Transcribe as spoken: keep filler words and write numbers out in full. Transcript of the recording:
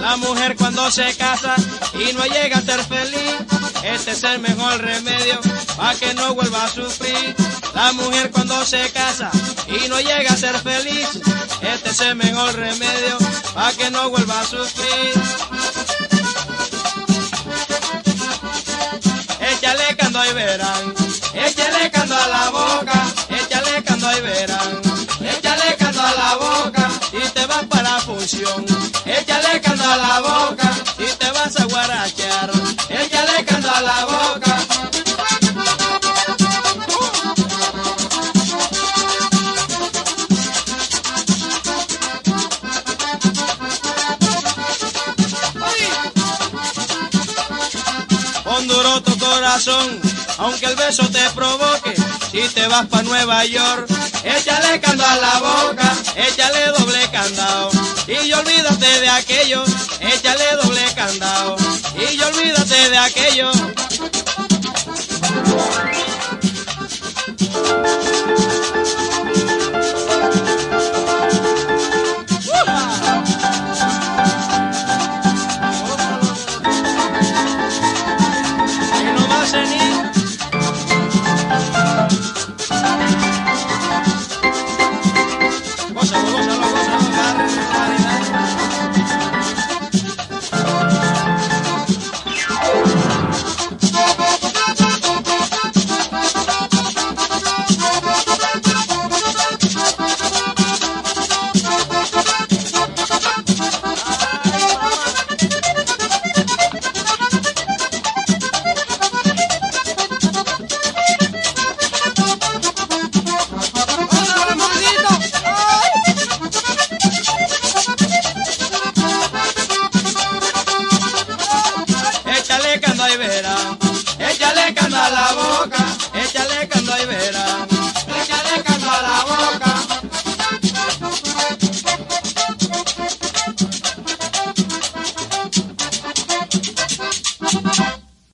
La mujer cuando se casa y no llega a ser feliz, este es el mejor remedio para que no vuelva a sufrir. La mujer cuando se casa y no llega a ser feliz, este es el mejor remedio para que no vuelva a sufrir. Échale cando y verán, échale cando a la boca, échale cando y verán, échale cando a la boca y te vas para la función. Échale cando a la boca y te vas a guarachear, échale cando a la boca. Pon duro tu corazón, aunque el beso te provoque, si te vas pa' Nueva York, échale cando a la boca, échale doble candado, y olvídate de aquello, échale doble candado, y olvídate de aquello.